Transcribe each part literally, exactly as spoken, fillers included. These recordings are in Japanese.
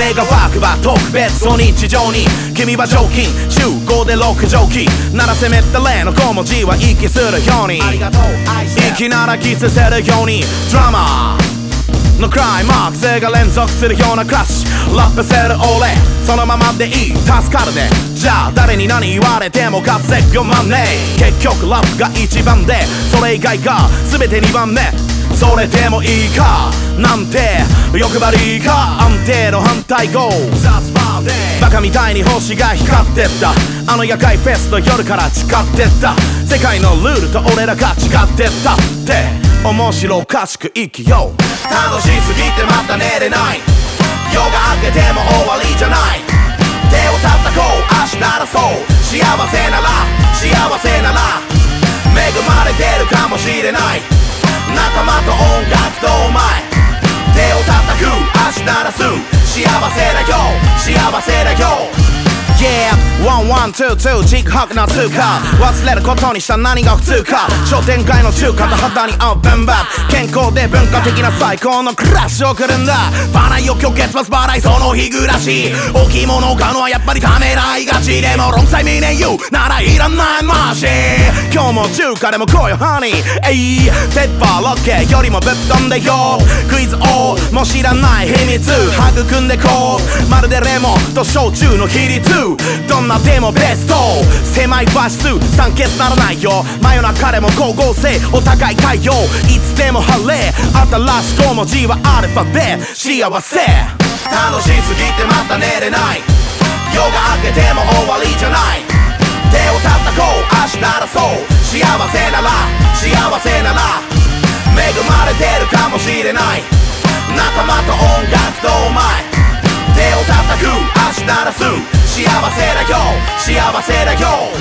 願わくば特別の日常に君は常勤週ごでろく乗機ならせめった例のご文字は息するようにありがとう愛して息ならキスせるようにドラマのクライマックスが連続するようなクラッシュラップせる俺そのままでいい助かるねじゃあ誰に何言われても稼ぐまんねえ結局ラップが一番でそれ以外が全てにばんめそれでもいいかなんて欲張りか安定の反対語バカみたいに星が光ってったあの野外フェスの夜から誓ってった世界のルールと俺らが違ってったって面白おかしく生きよう楽しすぎてまた寝れない夜が明けても終わりじゃない手を叩こう足鳴らそう幸せなら幸せなら恵まれてるかもしれない仲間と音楽とお前手を叩く足鳴らす幸せだよ幸せだよYeah ワンワンツーツージグハグな通過忘れることにした何が普通か商店街の中華と肌に合うベンバッ健康で文化的な最高の暮らしを送るんだ払いよ今日月末払いその日暮らし大きいものを買うのはやっぱりためらいがちでもロングタイムね You ならいらないマシ今日も中華でも来いよハニーえい鉄板ロッケよりもぶっ飛んでよクイズ王も知らない秘密育んでこうまるでレモンと焼酎の比率どんなでもベスト狭いバス酸欠ならないよ真夜中でも光合成お互い太陽いつでも晴れ新しいご文字はアルファベ幸せ楽しすぎてまた寝れない夜が明けても終わりじゃない手を叩こう足鳴らそう幸せなら幸せなら恵まれてるかもしれない仲間と音楽とお前手を叩く足鳴らす幸せだよ幸せだよ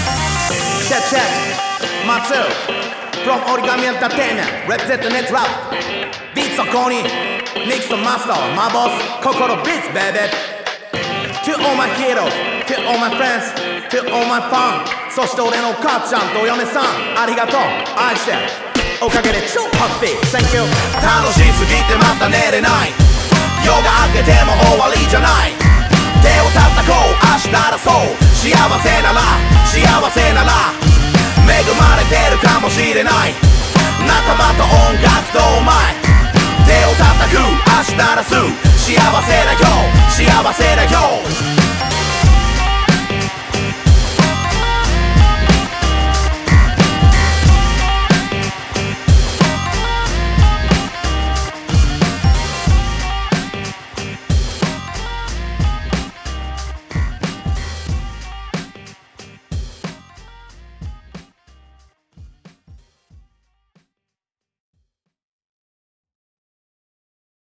Check check Matsu From Origami Entertainment Represent the next rap Beats そこに Mix とマスターマボス心 Beats baby To all my heroes To all my friends To all my fans そして俺の母ちゃんとお嫁さんありがとう愛しておかげで超ハッピー Thank you 楽しすぎてまた寝れない夜が明けても終わりじゃない手を叩こう足鳴らそう幸せなら幸せなら恵まれてるかもしれない仲間と音楽とお前手を叩く足鳴らす幸せだよ幸せだよ